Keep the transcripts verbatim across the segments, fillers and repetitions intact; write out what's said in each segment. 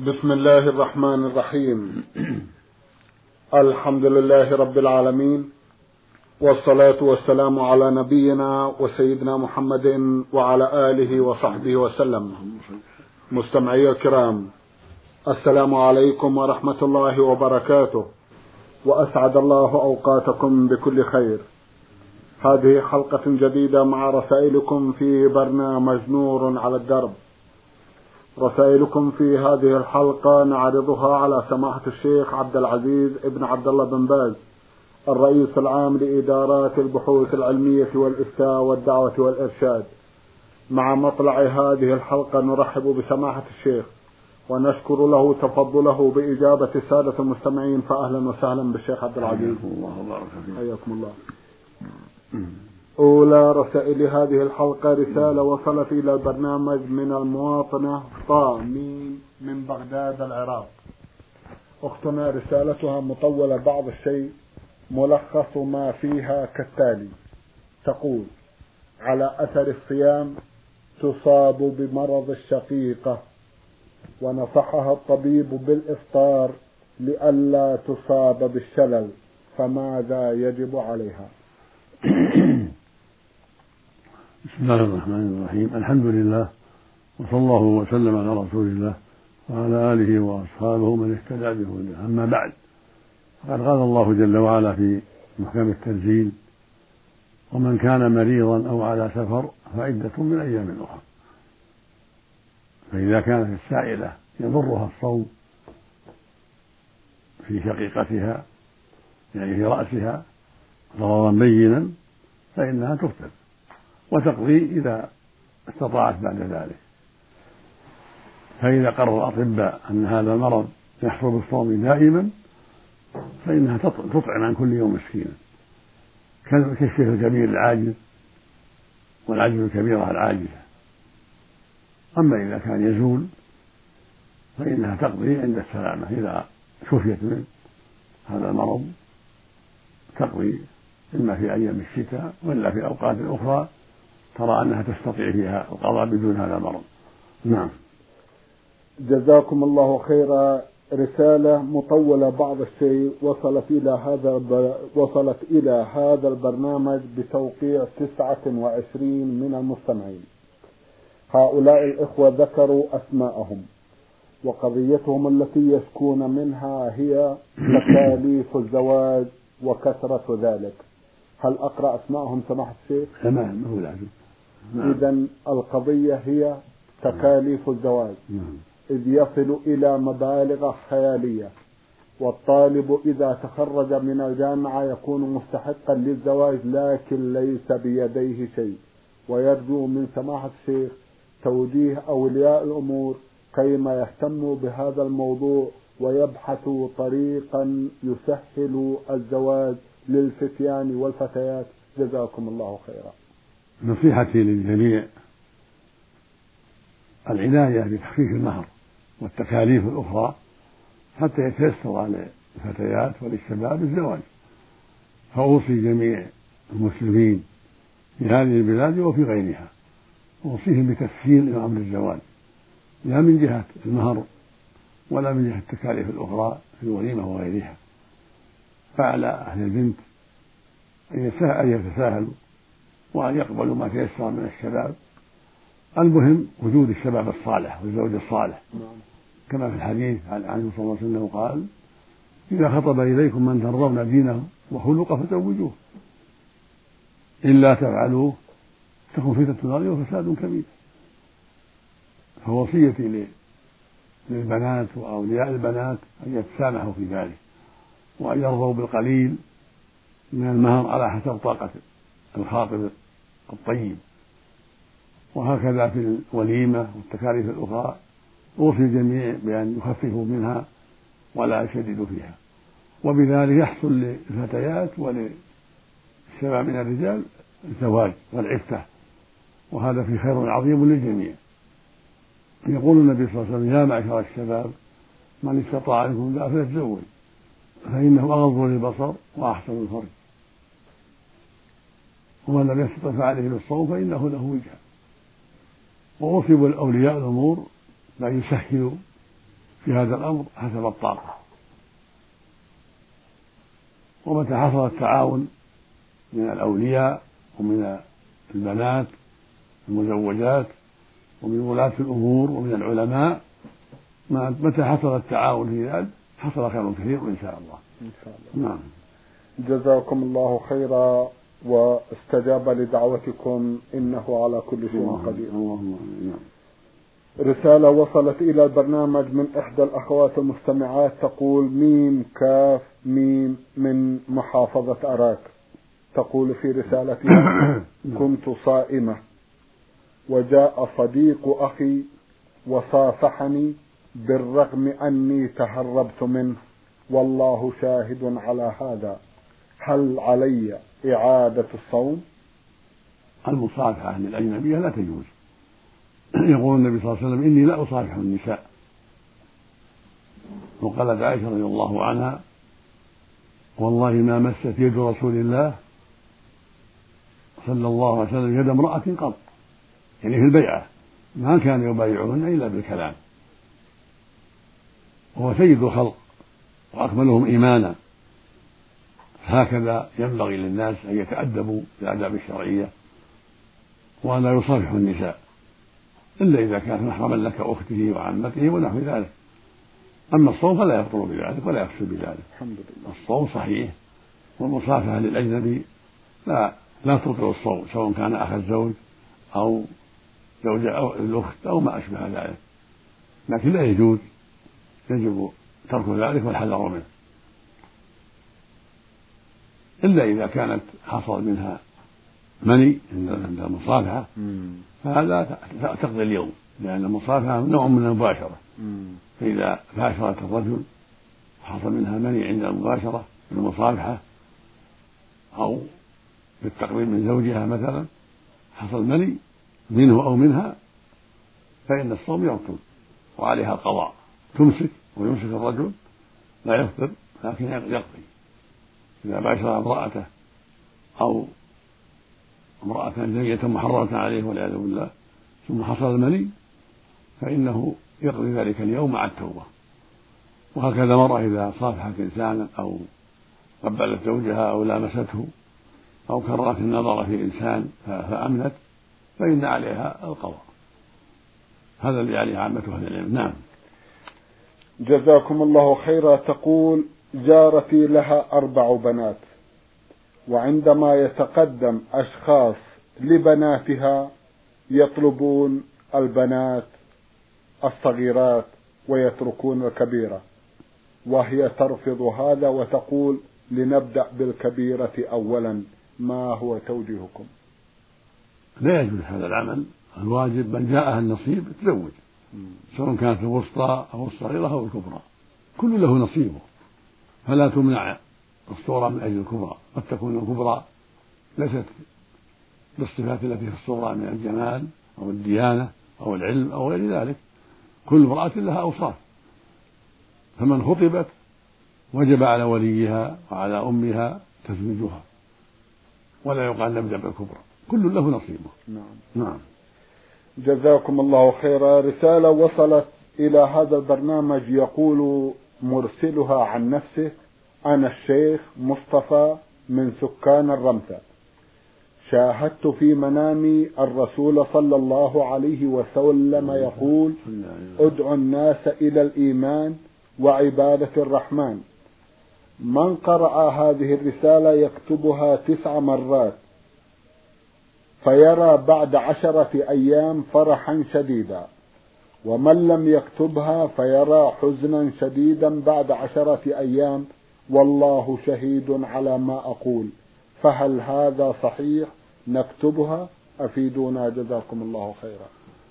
بسم الله الرحمن الرحيم. الحمد لله رب العالمين، والصلاة والسلام على نبينا وسيدنا محمد وعلى آله وصحبه وسلم. مستمعي الكرام، السلام عليكم ورحمة الله وبركاته، وأسعد الله أوقاتكم بكل خير. هذه حلقة جديدة مع رسائلكم في برنامج نور على الدرب. رسائلكم في هذه الحلقة نعرضها على سماحة الشيخ عبد العزيز ابن عبد الله بن باز، الرئيس العام لإدارات البحوث العلمية والإفتاء والدعوة والإرشاد. مع مطلع هذه الحلقة نرحب بسماحة الشيخ ونشكر له تفضله بإجابة السادة المستمعين، فأهلا وسهلا بالشيخ عبد العزيز. حياكم الله. أولى رسائل هذه الحلقة رسالة وصلت إلى البرنامج من المواطنة طامين من بغداد العراق. أختنا رسالتها مطولة بعض الشيء، ملخص ما فيها كالتالي: تقول: على أثر الصيام تصاب بمرض الشقيقة، ونصحها الطبيب بالإفطار لئلا تصاب بالشلل، فماذا يجب عليها؟ بسم الله الرحمن الرحيم. الحمد لله، وصلى الله وسلم على رسول الله وعلى آله وأصحابه من اهتدى بهداه. أما بعد، فقد قال الله جل وعلا في محكم التنزيل: ومن كان مريضا أو على سفر فعدة من أيام أخرى. فإذا كانت السائلة يضرها الصوم في شقيقتها، يعني في رأسها ضررا بينا، فإنها تفطر وتقضي إذا استطاعت بعد ذلك. فإذا قرر الأطباء أن هذا المرض يحصل بالصوم دائما، فإنها تطعم عن كل يوم مسكينا، كالشيخ الكبير العاجز والعجز الكبيرة العاجزة. أما إذا كان يزول فإنها تقضي عند السلامة، إذا شفيت من هذا المرض تقضي إما في أيام الشتاء وإلا في أوقات أخرى ترى أنها تستطيع فيها القضاء بدون هذا المرض. نعم. جزاكم الله خيرا. رسالة مطولة بعض الشيء وصلت إلى هذا وصلت إلى هذا البرنامج بتوقيع تسعة وعشرين من المستمعين. هؤلاء الإخوة ذكروا أسماءهم، وقضيتهم التي يشكون منها هي تكاليف الزواج وكثرة ذلك. هل أقرأ أسماءهم سماحة الشيخ؟ تمام، هو لازم. إذن القضية هي تكاليف الزواج، إذ يصل إلى مبالغ خيالية، والطالب إذا تخرج من الجامعة يكون مستحقا للزواج لكن ليس بيديه شيء. ويرجو من سماحة الشيخ توجيه أولياء الأمور كيما يهتموا بهذا الموضوع ويبحثوا طريقا يسهل الزواج للفتيان والفتيات. جزاكم الله خيرا. نصيحتي للجميع العناية بتخفيف المهر والتكاليف الأخرى حتى يتيسر على الفتيات وللشباب الزواج. فأوصي جميع المسلمين في هذه البلاد وفي غيرها، أوصيهم بتسهيل أمر الزواج، لا من جهة المهر ولا من جهة التكاليف الأخرى في الوليمة وغيرها. فعلى أهل البنت أن يتساهلوا وأن يقبلوا ما تيسر من الشباب. المهم وجود الشباب الصالح والزوج الصالح، كما في الحديث عن عنه صلى الله عليه وسلم قال: إذا خطب إليكم من ترضون دينه وخلقه فزوجوه، إلا تفعلوه تكن فتنة في الأرض وفساد كبير. فوصيتي للبنات وأولياء البنات أن يتسامحوا في ذلك، وأن يرضوا بالقليل من المهر على حسب طاقة الخاطب الطيب. وهكذا في الوليمة والتكاليف الأخرى أوصي الجميع بأن يخففوا منها ولا يشددوا فيها، وبذلك يحصل للفتيات وللشباب من الرجال الزواج والعفة، وهذا في خير عظيم للجميع. يقول النبي صلى الله عليه وسلم: يا معشر الشباب من استطاع منكم الباء فليتزوج فإنه أغض للبصر وأحسن الفرج، ومن لم يستطع فعليه بالصوم فإنه له وجهة. وأوصي أولياء الأمور بأن يسهلوا في هذا الأمر حسب الطاقة. ومتى حصل التعاون من الأولياء ومن البنات المزوجات ومن ولاة الأمور ومن العلماء، متى حصل التعاون في ذلك حصل خير كثير إن شاء الله. إن شاء الله. نعم. جزاكم الله خيرا واستجاب لدعوتكم، إنه على كل شيء قدير. اللهم نعم. رسالة وصلت إلى البرنامج من إحدى الأخوات المستمعات تقول: ميم كاف ميم من محافظة أراك. تقول في رسالتها: كنت صائمة وجاء صديق أخي وصافحني بالرغم أني تهربت منه، والله شاهد على هذا، هل علي إعادة الصوم؟ المصافحة للأجنبية لا تجوز. يقول النبي صلى الله عليه وسلم: إني لا أصافح النساء. وقالت عائشة رضي الله عنها: والله ما مست يد رسول الله صلى الله عليه وسلم يد امرأة قط، يعني في البيعة ما كان يبايعهن إلا بالكلام، وهو سيد الخلق وأكملهم إيمانا. هكذا ينبغي للناس أن يتأدبوا بالآداب الشرعية وأن لا يصافحوا النساء إلا إذا كانت محرما لك أخته وعمته ونحو ذلك. أما الصوم فلا يبطل بذلك ولا يفسد بذلك. الحمد لله. الصوم صحيح، والمصافحة للأجنبي لا لا تبطل الصوم، سواء كان أخ الزوج أو زوج أو الأخت أو ما أشبه ذلك، لكن لا يجوز، يجب ترك ذلك والحذر منه، إلا إذا كانت حصل منها مني عند المصافحة، فهذا تقضي اليوم، لأن المصافحة نوع من المباشرة. فإذا باشرت الرجل وحصل منها مني عند المباشرة من المصافحة أو بالتقريب من زوجها مثلا، حصل مني منه أو منها، فإن الصوم يبطل وعليها القضاء، تمسك ويمسك الرجل، لا يفطر لكن يقضي. إذا باشر امرأته أو امرأة زوجة محرمة عليه والعياذ بالله ثم حصل المني، فإنه يقضي ذلك اليوم مع التوبة. وهكذا مرة إذا صافحت إنسانا أو قبلت زوجها أو لامسته أو كررت النظر في إنسان فأمنت، فإن عليها القضاء. هذا اللي عليه عامة أهل العلم. نعم. جزاكم الله خيرا. تقول: جارتي لها أربع بنات، وعندما يتقدم أشخاص لبناتها يطلبون البنات الصغيرات ويتركون الكبيرة، وهي ترفض هذا وتقول: لنبدأ بالكبيرة أولا، ما هو توجيهكم؟ لا يجوز هذا العمل. الواجب من جاءها النصيب تزوج، سواء كانت الوسطى أو الصغيرة أو الكبرى، كل له نصيبه، فلا تمنع الصغرى من أجل الكبرى. قد تكون الكبرى ليست بالصفات التي في الصغرى من الجمال أو الديانة أو العلم أو غير ذلك، كل امرأة لها أوصاف، فمن خطبت وجب على وليها وعلى أمها تزويجها، ولا يقال نبدأ بالكبرى، كل له نصيبه. نعم. نعم. جزاكم الله خيرا. رسالة وصلت إلى هذا البرنامج يقول مرسلها عن نفسه: أنا الشيخ مصطفى من سكان الرمثة، شاهدت في منامي الرسول صلى الله عليه وسلم يقول: ادعوا الناس إلى الإيمان وعبادة الرحمن. من قرأ هذه الرسالة يكتبها تسع مرات فيرى بعد عشرة أيام فرحا شديدا، ومن لم يكتبها فيرى حزنا شديدا بعد عشرة أيام، والله شهيد على ما أقول، فهل هذا صحيح؟ نكتبها، أفيدونا جزاكم الله خيرا.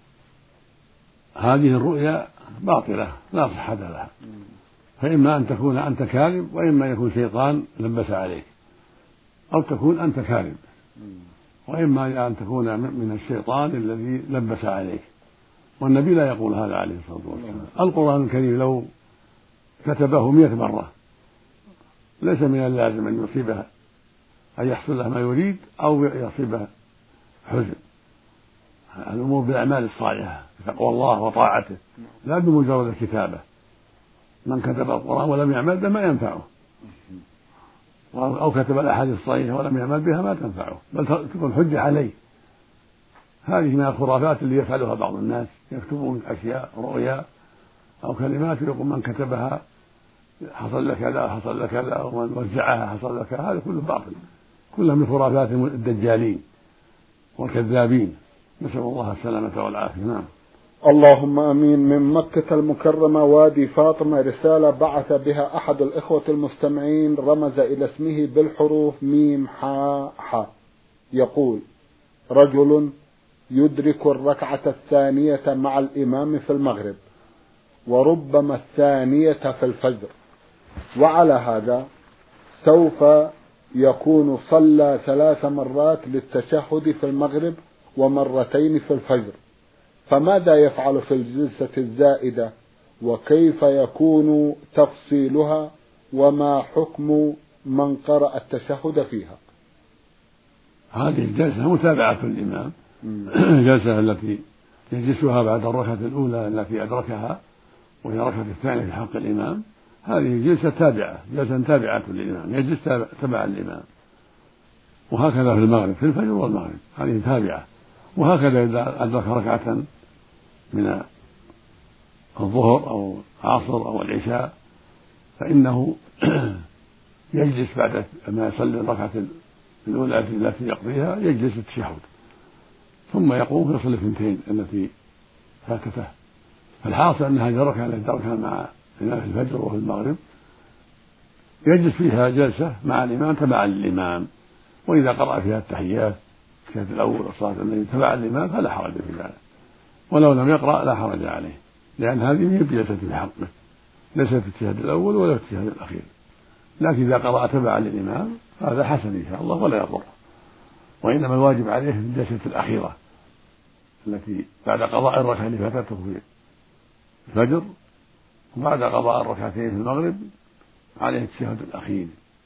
هذه الرؤيا باطلة لا صحة لها، فإما أن تكون أنت كاذب، وإما أن يكون شيطان لبس عليك، أو تكون أنت كاذب، وإما أن تكون من الشيطان الذي لبس عليك. والنبي لا يقول هذا عليه الصلاة والسلام. القرآن الكريم لو كتبه مئة مرة ليس من اللازم أن يصيبه أن يحصل له ما يريد أو يصيبه حزن. الأمور بالأعمال الصالحة، تقوى الله وطاعته، لا بمجرد الكتابة. من كتب القرآن ولم يعمل به ما ينفعه، أو كتب الأحاديث الصحيحة ولم يعمل بها ما تنفعه، بل تكون حجة عليه. هذه من الخرافات اللي يفعلها بعض الناس، يكتبون أشياء رؤيا أو كلمات يقول من كتبها حصل لك كذا حصل لك كذا، ومن وزعها حصل لك، هذا كله باطل، كله من خرافات الدجالين والكذابين، نسأل الله السلامة والعافية. نعم. اللهم امين. من مكة المكرمة وادي فاطمة رسالة بعث بها احد الاخوة المستمعين، رمز الى اسمه بالحروف ميم حاء حاء، يقول: رجل يدرك الركعة الثانية مع الامام في المغرب وربما الثانية في الفجر، وعلى هذا سوف يكون صلى ثلاث مرات للتشهد في المغرب ومرتين في الفجر، فماذا يفعل في الجلسة الزائدة، وكيف يكون تفصيلها، وما حكم من قرأ التشهد فيها؟ هذه الجلسة متابعة الإمام، الجلسة التي يجلسها بعد الركعة الأولى التي أدركها وهي الركعة الثانية في حق الإمام، هذه جلسة تابعة، جلسة تابعة للإمام، يجلس تبع الإمام. وهكذا في المغرب، في الفجر والمغرب هذه تابعة. وهكذا إذا أدرك ركعة من الظهر أو العصر أو العشاء فإنه يجلس بعد ما يصلي الركعة الأولى التي يقضيها، يجلس التشهد ثم يقوم يصلي الثنتين التي فاتته. فالحاصل أن هذه الركعة التي تركها مع الإمام في الفجر وفي المغرب يجلس فيها جلسة مع الإمام تبعا للإمام، وإذا قرأ فيها التحيات التحيات الأول والصلاة التي تبع الإمام فلا حرج في ذلك، ولو لم يقرأ لا حرج عليه، لأن هذه هي بجلسة في حقه، ليست في التشهد الأول ولا في التشهد الأخير. لكن إذا قرأ تبعا للإمام هذا حسن إن شاء الله ولا يضر، وإنما الواجب عليه في الجلسة الأخيرة التي بعد قضاء الركعة اللي فاتته في الفجر وبعد قضاء الركعتين في المغرب عليه التشهد الأخير.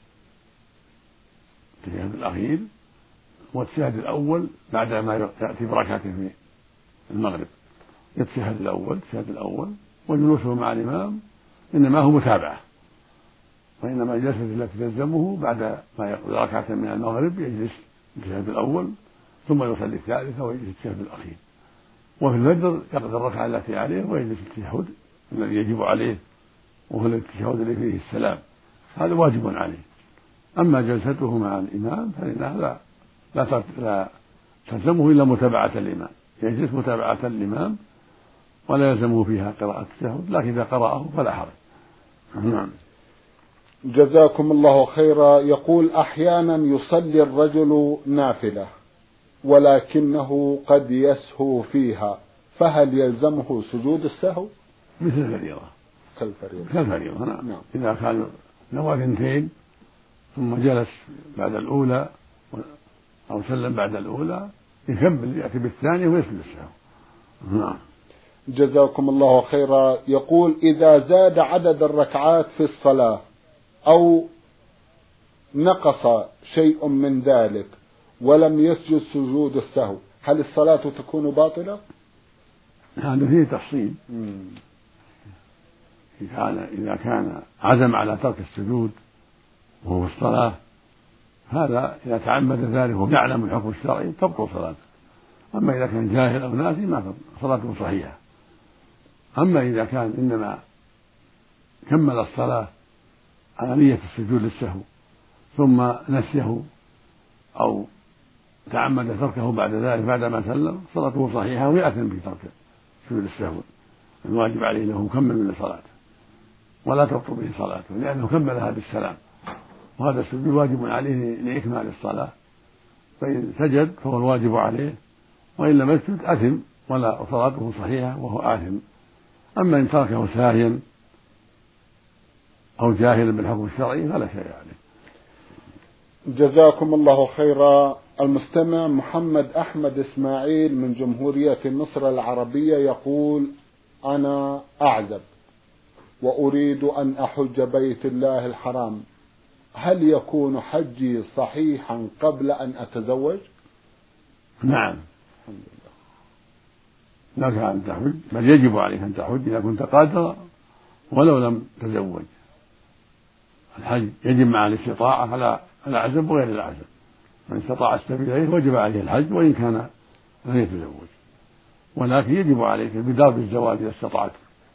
التشهد الأخير والتشهد الأول بعد ما يأتي بركعته في المغرب، يتشهد الأول التشهد الأول، وجلوسه مع الإمام إنما هو متابعة، وإنما الجلسة التي تلزمه بعد ما يقضي ركعة من المغرب يجلس التشهد الأول ثم يصلي الثالثة ويجلس التشهد الأخير. وفي الفجر يقضي الركعة التي عليه ويجلس التشهد الذي يجب عليه، وهو التشهد الذي فيه السلام، هذا واجب عليه. أما جلسته مع الإمام فإنها لا لا لا تلزمه إلا متابعة الإمام، يجلس متابعة الإمام ولا يلزمه فيها قراءة التشهد، لكن إذا قرأه فلا حرج. نعم. جزاكم الله خيرا. يقول: أحيانا يصلي الرجل نافلة ولكنه قد يسهو فيها، فهل يلزمه سجود السهو؟ مثل الفريضة. كالفريضة. كالفريضة. نعم. نعم. إذا كان نوى اثنتين ثم جلس بعد الأولى أو سلم بعد الأولى يكمل يأتي بالثانية ويسجد السهو. نعم. جزاكم الله خيرا. يقول: إذا زاد عدد الركعات في الصلاة أو نقص شيء من ذلك ولم يسجد سجود السهو، هل الصلاة تكون باطلة؟ هذا فيه تفصيل. إذا كان عزم على ترك السجود وهو في الصلاة هذا إذا تعمد ذلك ويعلم الحكم الشرعي تبطل صلاته. أما إذا كان جاهل أو ناسي ما صلاته صحيحة. أما إذا كان إنما كمل الصلاة على نية السجود للسهو ثم نسيه أو تعمد تركه بعد ذلك بعدما سلم صلاته صحيحة ويأثم في ترك سجود السهو، الواجب عليه أنه مكمل من صلاته ولا تبطل به صلاته لأنه كملها بالسلام، وهذا السجود واجب عليه لإكمال الصلاة، فإن سجد فهو الواجب عليه، وإن لم يسجد أثم ولا صلاته صحيحة وهو آثم. أما إن تركه ساهيا أو جاهلا بالحكم الشرعي فلا شيء عليه. جزاكم الله خيرا. المستمع محمد أحمد إسماعيل من جمهورية مصر العربية يقول: أنا أعزب وأريد أن أحج بيت الله الحرام، هل يكون حجي صحيحا قبل أن أتزوج؟ نعم. لك أن تحج، بل يجب عليك أن تحج إذا كنت قادرا ولو لم تزوج. الحج يجب مع الاستطاعة على العزم وغير العزم، من استطاع السبيل إليه وجب عليه الحج وإن كان لم يتزوج، ولكن يجب عليك البدار بالزواج إذا استطعت،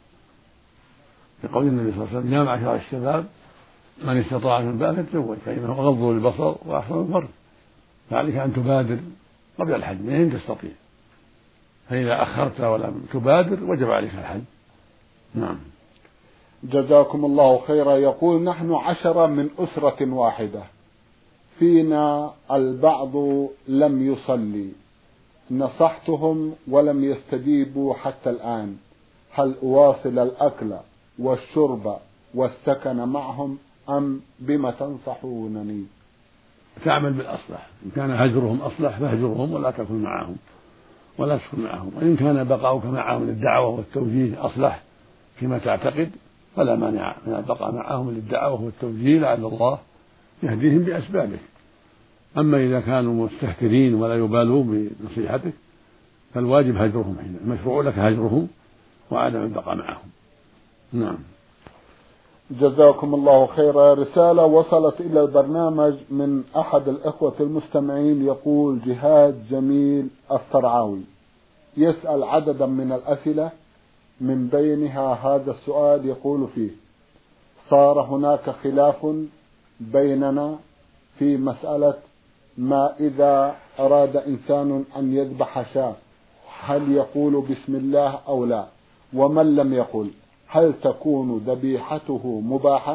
لقول النبي صلى الله عليه وسلم: يا معشر الشباب من استطاع من الباء فيتزوج فإنه أغض للبصر وأحسن الفرج. فعليك أن تبادر قبل الحج من أين تستطيع، فإذا أخرت ولم تبادر وجب عليك الحج. نعم. جزاكم الله خيرا. يقول: نحن عشرة من أسرة واحدة، فينا البعض لم يصلي، نصحتهم ولم يستجيبوا حتى الآن، هل أواصل الأكل والشرب والسكن معهم أم بما تنصحونني؟ تعمل بالأصلح، إن كان هجرهم أصلح فاهجرهم ولا تكن معهم ولا تسكن معهم، وإن كان بقاؤك معهم للدعوة والتوجيه أصلح فيما تعتقد فلا مانع من البقاء معهم للدعوة والتوجيه لعل الله يهديهم بأسبابه. أما إذا كانوا مستهترين ولا يبالون بنصيحتك فالواجب هجرهم، حين المشروع لك هجرهم وعدم البقاء معهم. نعم. جزاكم الله خيرا. رسالة وصلت إلى البرنامج من أحد الإخوة المستمعين، يقول: جهاد جميل الصرعاوي، يسأل عددا من الأسئلة، من بينها هذا السؤال يقول فيه: صار هناك خلاف بيننا في مسألة ما إذا أراد إنسان أن يذبح شاة هل يقول بسم الله أو لا، ومن لم يقل هل تكون ذبيحته مباحة؟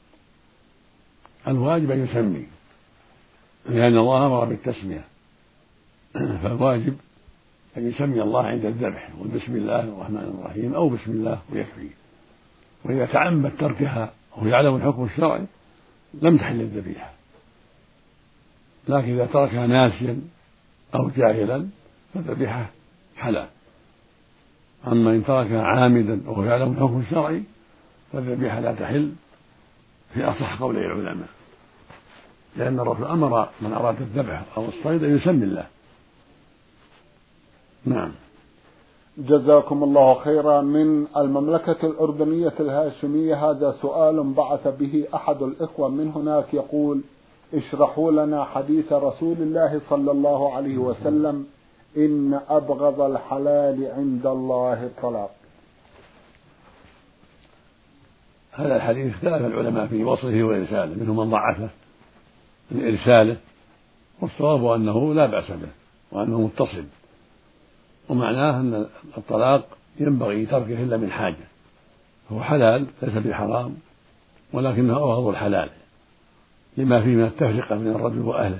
الواجب أن يسمي، لأن الله أمر بالتسمية، فالواجب أن يسمي الله عند الذبح، وبسم الله الرحمن الرحيم أو بسم الله ويكفي. وإذا تعمد تركها وهو يعلم الحكم الشرعي لم تحل الذبيحة، لكن إذا تركها ناسيا أو جاهلا فالذبيحة حلال. أما إن تركها عامدا وهو يعلم الحكم الشرعي فالذبيحة لا تحل في أصح قولي العلماء، لأن الرسول أمر من أراد الذبح أو الصيد أن يسمي الله. نعم. جزاكم الله خيرا. من المملكة الأردنية الهاشمية هذا سؤال بعث به أحد الإخوة من هناك، يقول: اشرحوا لنا حديث رسول الله صلى الله عليه وسلم: إن أبغض الحلال عند الله الطلاق. هذا الحديث اختلف العلماء في وصفه وإرساله، منهم من ضعفه من إرساله، والصواب أنه لا بأس به وأنه متصل، ومعناه أن الطلاق ينبغي تركه إلا من حاجة، هو حلال ليس بحرام ولكنه أبغض الحلال لما فيه من التفرقة من الرجل وأهله،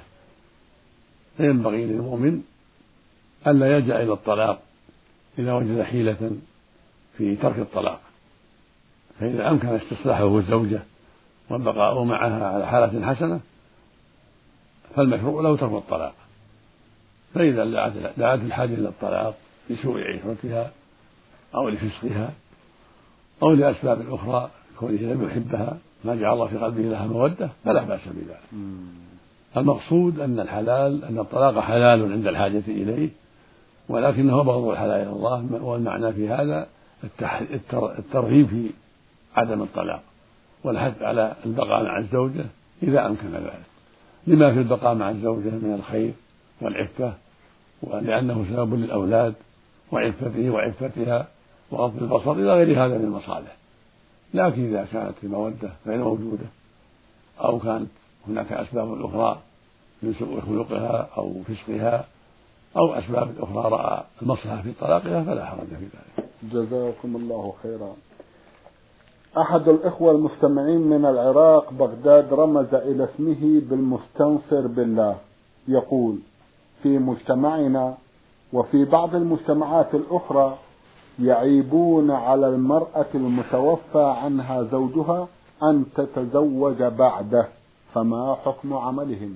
فينبغي للمؤمن ألا يلجأ إلى الطلاق إذا وجد حيلة في ترك الطلاق، فإذا أمكن استصلاحه الزوجة والبقاء معها على حالة حسنة فالمشروع له ترك الطلاق. فإذا دعت الحاجة إلى الطلاق لسوء عشرتها أو لفسقها أو لأسباب أخرى كونه لم يحبها ما جعل الله في قلبه لها مودة فلا بأس بذلك. المقصود أن الحلال أن الطلاق حلال عند الحاجة إليه، ولكنه بغض الحلال إلى الله، والمعنى في هذا الترغيب في عدم الطلاق والحث على البقاء مع الزوجة إذا أمكن ذلك، لما في البقاء مع الزوجة من الخير والعفة، ولأنه سبب للأولاد وعفته وعفتها وغض البصر إلى غير هذا من المصالح. لكن إذا كانت المودة غير موجودة أو كانت هناك أسباب أخرى من سوء خلقها أو فسقها أو أسباب أخرى رأى المصلحة في طلاقها فلا حرج في ذلك. جزاكم الله خيرا. أحد الإخوة المستمعين من العراق بغداد رمز إلى اسمه بالمستنصر بالله، يقول: في مجتمعنا وفي بعض المجتمعات الأخرى يعيبون على المرأة المتوفى عنها زوجها أن تتزوج بعده، فما حكم عملهم؟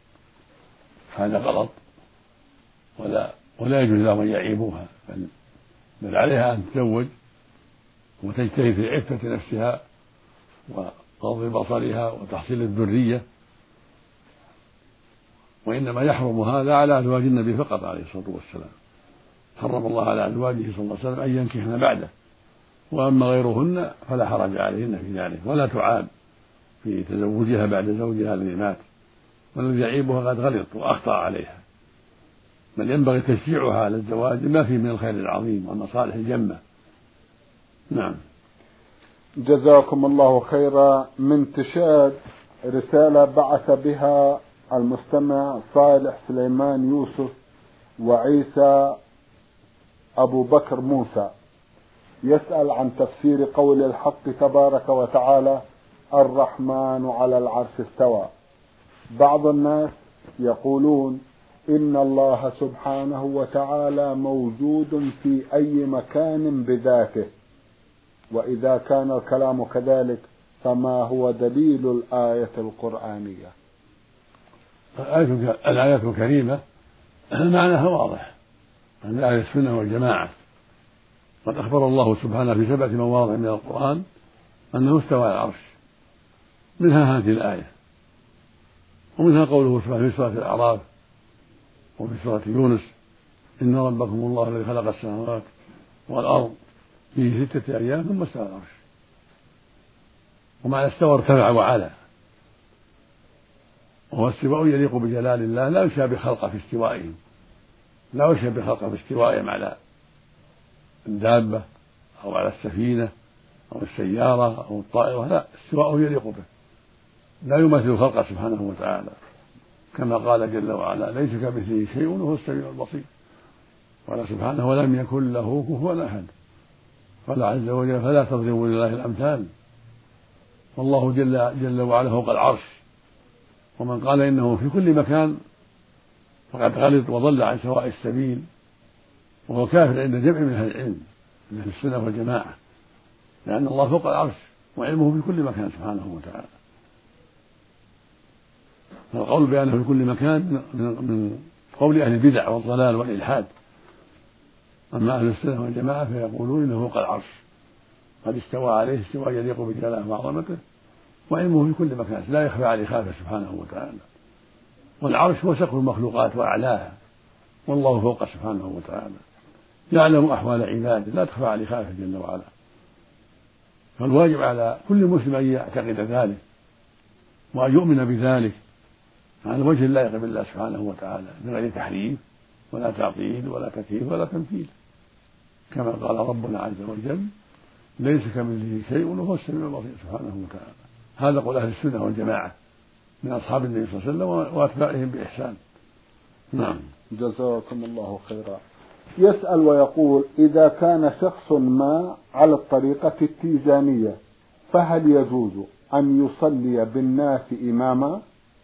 هذا غلط، ولا ولا يجوز لهم أن يعيبوها، بل, بل عليها أن تتزوج وتجتهد في عفة نفسها وغض بصرها وتحصيل الذرية، وإنما يحرم هذا على أزواج النبي فقط عليه الصلاة والسلام. حرم الله على أزواجه صلى الله عليه وسلم أن ينكحن بعده، وأما غيرهن فلا حرج عليهن في ذلك، ولا تعاب في تزوجها بعد زوجها الذي مات، والذي يعيبها قد غلط وأخطأ عليها، بل ينبغي تشجيعها على الزواج ما فيه من الخير العظيم والمصالح الجمة. نعم. جزاكم الله خيرا. من تشاد رسالة بعث بها المستمع صالح سليمان يوسف وعيسى أبو بكر موسى، يسأل عن تفسير قول الحق تبارك وتعالى الرحمن على العرش استوى. بعض الناس يقولون إن الله سبحانه وتعالى موجود في أي مكان بذاته، وإذا كان الكلام كذلك فما هو دليل الآية القرآنية؟ الآية الكريمة معناها واضح عن أهل السنة والجماعة، قد أخبر الله سبحانه في سبعة مواضع من القرآن أنه استوى على العرش، منها هذه الآية، ومنها قوله سبحانه في سورة الأعراف وفي سورة يونس إن ربكم الله الذي خلق السماوات والأرض في ستة أيام ثم استوى على العرش. ومعنى استوى ارتفع وعلا، وهو استواء يليق بجلال الله، لا يشابه خلقه في استوائهم، لا يشابه خلقه في استوائهم على الدابة أو على السفينة أو السيارة أو الطائرة، لا، استواءه يليق به، لا يمثل خلقه سبحانه وتعالى، كما قال جل وعلا ليس كمثله شيء وهو السميع البصير، قال سبحانه ولم يكن له كفوا أحد، قال عز وجل فلا تضربوا لله الأمثال، والله جل, جل وعلا فوق العرش، ومن قال إنه في كل مكان فقد غلط وضل عن سواء السبيل، وهو كافر عند جمع من أهل العلم من أهل السنة والجماعة، لأن الله فوق العرش وعلمه في كل مكان سبحانه وتعالى، فالقول بأنه في كل مكان من قول أهل البدع والضلال والإلحاد. أما أهل السنة والجماعة فيقولون إنه فوق العرش قد استوى عليه استواء يليق بجلاله وعظمته، وعلمه في كل مكان لا يخفى عليه خافة سبحانه وتعالى، والعرش هو سقف المخلوقات وأعلاها، والله فوق سبحانه وتعالى يعلم أحوال عباده لا تخفى عليه خافة جل وعلا. فالواجب على كل مسلم أن يعتقد ذلك وأن يؤمن بذلك على الوجه اللائق بالله سبحانه وتعالى من غير تحريف ولا تعطيل ولا تكييف ولا تمثيل، كما قال ربنا عز وجل ليس كمثله شيء وهو السميع البصير سبحانه وتعالى. هذا قول أهل السنة والجماعة من أصحاب النبي صلى الله عليه وسلم وأتباعهم بإحسان. نعم. جزاكم الله خيرا. يسأل ويقول إذا كان شخص ما على الطريقة التيجانية فهل يجوز أن يصلي بالناس إماما؟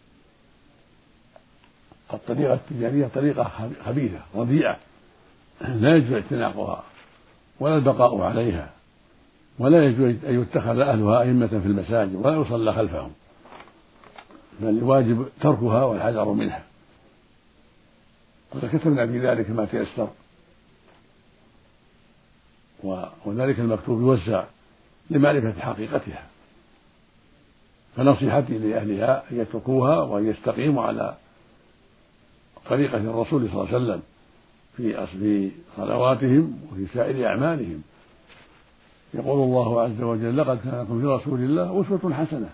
الطريقة التيجانية طريقة خبيثة رضيعة لا يجوز اعتناقها ولا البقاء عليها، ولا يجوز أن يتخذ أهلها أئمة في المساجد ولا يصلى خلفهم، بل الواجب تركها والحذر منها، وكتبنا في ذلك ما تيسر، وذلك المكتوب يوزع لمعرفة حقيقتها، فنصيحتي لأهلها أن يتركوها وأن يستقيموا على طريقة الرسول صلى الله عليه وسلم في أصل صلواتهم وفي سائر أعمالهم. يقول الله عز وجل لقد كان لكم في رسول الله أسوة حسنة،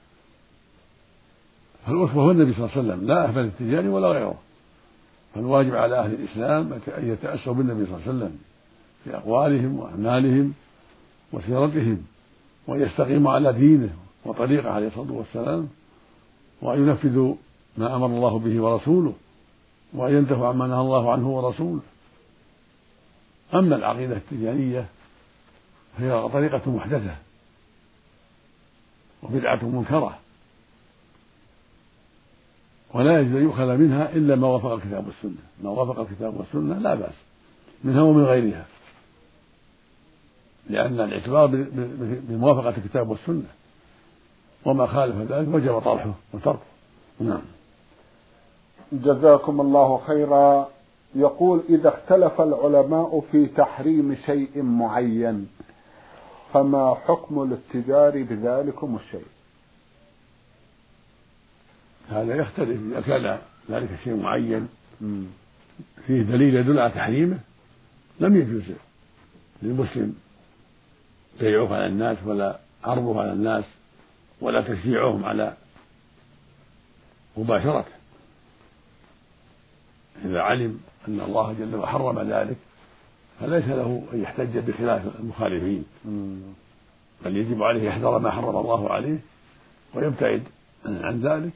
فالأسوة هو النبي صلى الله عليه وسلم لا أحمد التجاري ولا غيره، فالواجب على أهل الإسلام أن يتأسوا بالنبي صلى الله عليه وسلم في أقوالهم وأعمالهم وسيرتهم، وأن يستقيموا على دينه وطريقه عليه الصلاة والسلام، وأن ينفذوا ما أمر الله به ورسوله، وأن ينتهوا عما نهى الله عنه ورسوله. أما العقيدة التجارية فهي طريقة محدثة وبدعة منكرة، ولا يجوز أن يؤخذ منها إلا ما وافق الكتاب والسنة، ما وافق الكتاب والسنة لا بأس منها ومن غيرها، لأن الاعتبار بموافقة الكتاب والسنة، وما خالف ذلك وجب طرحه وتركه. نعم. جزاكم الله خيرا. يقول إذا اختلف العلماء في تحريم شيء معين فما حكم الاتجار بذلكم الشيء؟ هذا يختلف، إذا كان ذلك شيء معين فيه دليل يدل على تحريمه لم يجوز للمسلم بيعه على الناس ولا عرضه على الناس ولا تشجيعهم على مباشرته. إذا علم أن الله جل وعلا حرم ذلك فليس له أن يحتج بخلاف المخالفين، بل يجب عليه يحذر ما حرم الله عليه ويبتعد عن ذلك،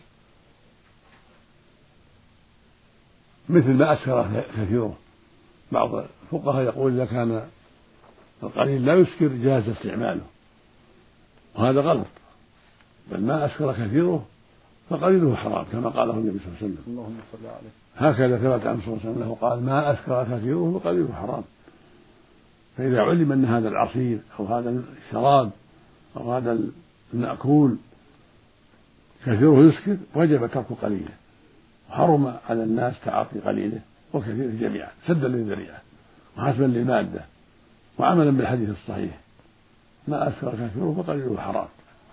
مثل ما أسكر كثيره. بعض الفقهاء يقول إذا كان القليل لا يسكر جاز استعماله، وهذا غلط، بل ما أسكر كثيره فقليله حرام كما قاله النبي صلى الله عليه وسلم. اللهم صل عليه. هكذا ثبت عنه صلى الله عليه وسلم له قال ما أسكر كثيره فقليله حرام. فإذا علم أن هذا العصير أو هذا الشراب أو هذا المأكول كثيره يسكر وجب ترك قليله، وحرم على الناس تعاطي قليله وكثيره جميعا سدا للذريعة وحسبا للمادة وعملا بالحديث الصحيح ما أسكر كثيره فقليله حرام،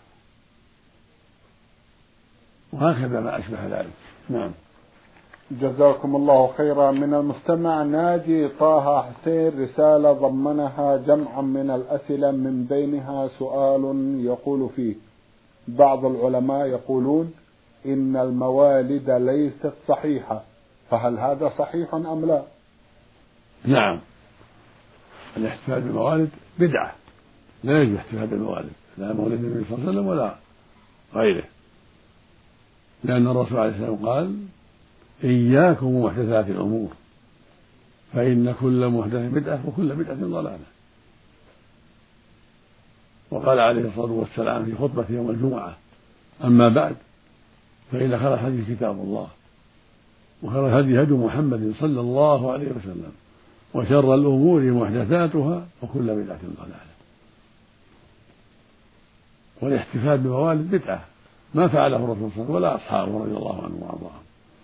وهكذا ما أشبه ذلك. نعم. جزاكم الله خيرا. من المستمع ناجي طه حسين رسالة ضمنها جمعا من الأسئلة، من بينها سؤال يقول فيه: بعض العلماء يقولون إن الموالد ليست صحيحة، فهل هذا صحيح أم لا؟ نعم، الاحتفال بالموالد بدعة، لا يجوز الاحتفال بالموالد، لا مولد النبي صلى الله عليه وسلم ولا غيره، لأن الرسول عليه الصلاة والسلام قال: إياكم ومحدثات الأمور فإن كل محدث بدعة وكل بدعة ضلالة. وقال عليه الصلاة والسلام في خطبة يوم الجمعة: أما بعد فإن خير الحديث كتاب الله، وخير الهدي هدي محمد صلى الله عليه وسلم، وشر الأمور محدثاتها وكل بدعة ضلالة. والاحتفال بموالد بدعة ما فعله الرسول صلى الله عليه وسلم ولا أصحابه رضي الله عنهم وأرضاهم.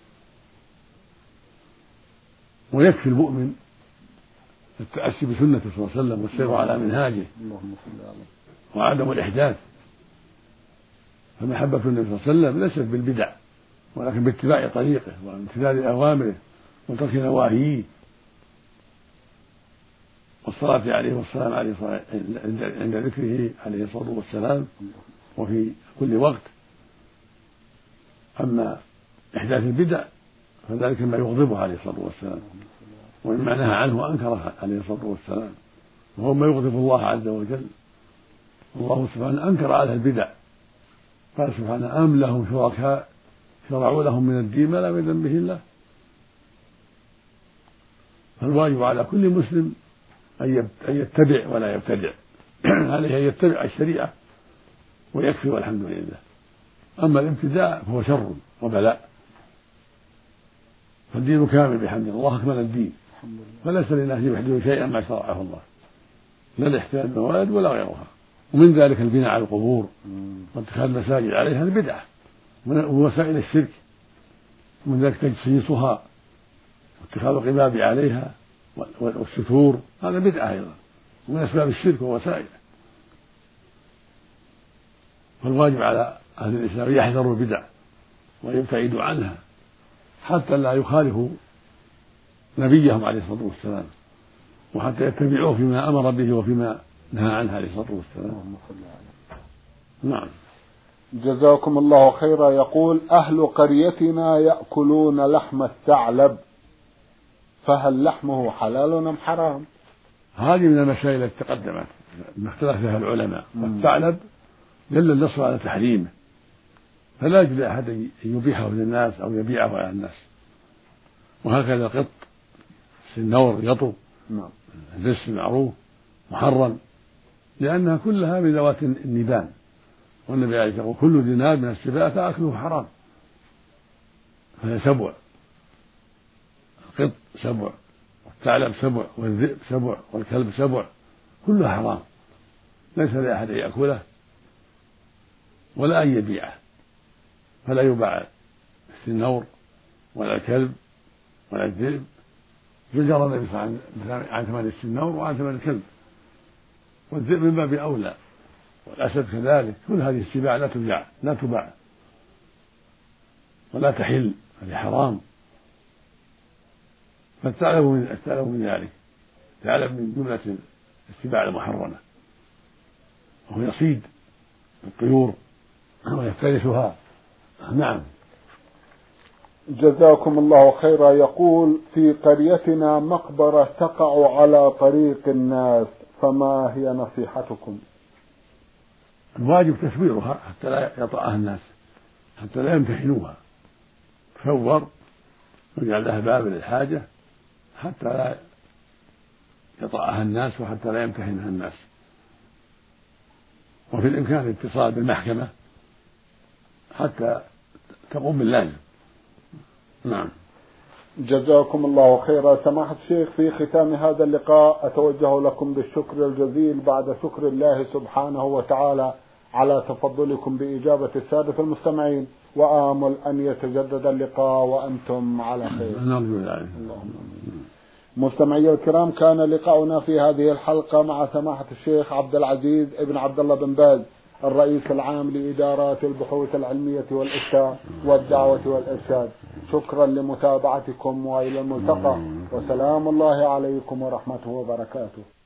ويكفي المؤمن التأسي بسنة صلى الله عليه وسلم والسير على منهاجه وعدم الإحداث. فمحبة النبي صلى الله عليه وسلم ليست بالبدع، ولكن باتباع طريقه وامتثال أوامره وترك نواهيه، والصلاة عليه والسلام عليه عند ذكره عليه الصلاة والسلام وفي كل وقت. أما إحداث البدع فذلك ما يغضبه عليه الصلاة والسلام، ومما نهى عنه وأنكره عليه الصلاة والسلام، وهو ما يغضب الله عز وجل. الله سبحانه أنكر على البدع، قال سبحانه: أم لهم شركاء شرعوا لهم من الدين ما لم يأذن به الله. فالواجب على كل مسلم أن يتبع ولا يبتدع، عليه أن يتبع الشريعة ويكفي والحمد لله. أما الابتداع فهو شر وبلاء، فالدين كامل بحمد الله، أكمل الدين، فليس للناس يحدثوا شيئا ما شرعه الله، لا الاحتفال بالموالد ولا غيرها. ومن ذلك البناء على القبور واتخاذ المساجد عليها البدعة ووسائل الشرك، ومن ذلك تجسيسها واتخاذ القباب عليها والستور، هذا بدعة أيضا ومن أسباب الشرك ووسائله. فالواجب على أهل الإسلام يحذروا البدع ويبتعدوا عنها حتى لا يخالفوا نبيهم عليه الصلاة والسلام، وحتى يتبعوه فيما أمر به وفيما نهى عنه عليه الصلاة والسلام. نعم. جزاكم الله خيرا. يقول: أهل قريتنا يأكلون لحم الثعلب، فهل لحمه حلال أم حرام؟ هذه من المسائل التي تقدمت ما اختلف فيها العلماء. والثعلب دل النص على تحريمه، فلا يجوز لأحد أن يبيحه للناس أو يبيعه على الناس. وهكذا القط، السنور، يطو، الرس المعروف محرم، لأنها كلها من ذوات النبان، والنبي عليه الصلاة والسلام: كل ذي ناب من السباع فأكله حرام. فهي سبع، القط سبع، والثعلب سبع، والذئب سبع، والكلب سبع، كلها حرام، ليس لأحد أن يأكله ولا أن يبيعه. فلا يباع السنور ولا الكلب ولا الذئب. زجر النبي صلى الله عليه وسلم عن ثمن السنور وعن ثمن الكلب، والذئب من باب أولى، والأسد كذلك. كل هذه السباع لا تباع لا تباع ولا تحل، هذه حرام. فالثعلب من الثعلب من ذلك، الثعلب من جملة السباع المحرمة. وهو يصيد الطيور ويفترسها. نعم. جزاكم الله خيرا. يقول: في قريتنا مقبرة تقع على طريق الناس، فما هي نصيحتكم؟ الواجب تسويرها حتى لا يطأها الناس، حتى لا يمتحنوها، تصور ويجعل لها باب للحاجة حتى لا يطأها الناس وحتى لا يمتحنها الناس. وفي الإمكان الاتصال بالمحكمة حتى تقوم باللازم. نعم. جزاكم الله خيرا. سماحة الشيخ، في ختام هذا اللقاء أتوجه لكم بالشكر الجزيل بعد شكر الله سبحانه وتعالى على تفضلكم بإجابة السادة المستمعين، وآمل أن يتجدد اللقاء وأنتم على خير. نرجو ذلك. مستمعي الكرام، كان لقاؤنا في هذه الحلقة مع سماحة الشيخ عبد العزيز ابن عبد الله بن باز، الرئيس العام لإدارات البحوث العلمية والإفتاء والدعوة والإرشاد. شكرا لمتابعتكم، وإلى الملتقى، وسلام الله عليكم ورحمته وبركاته.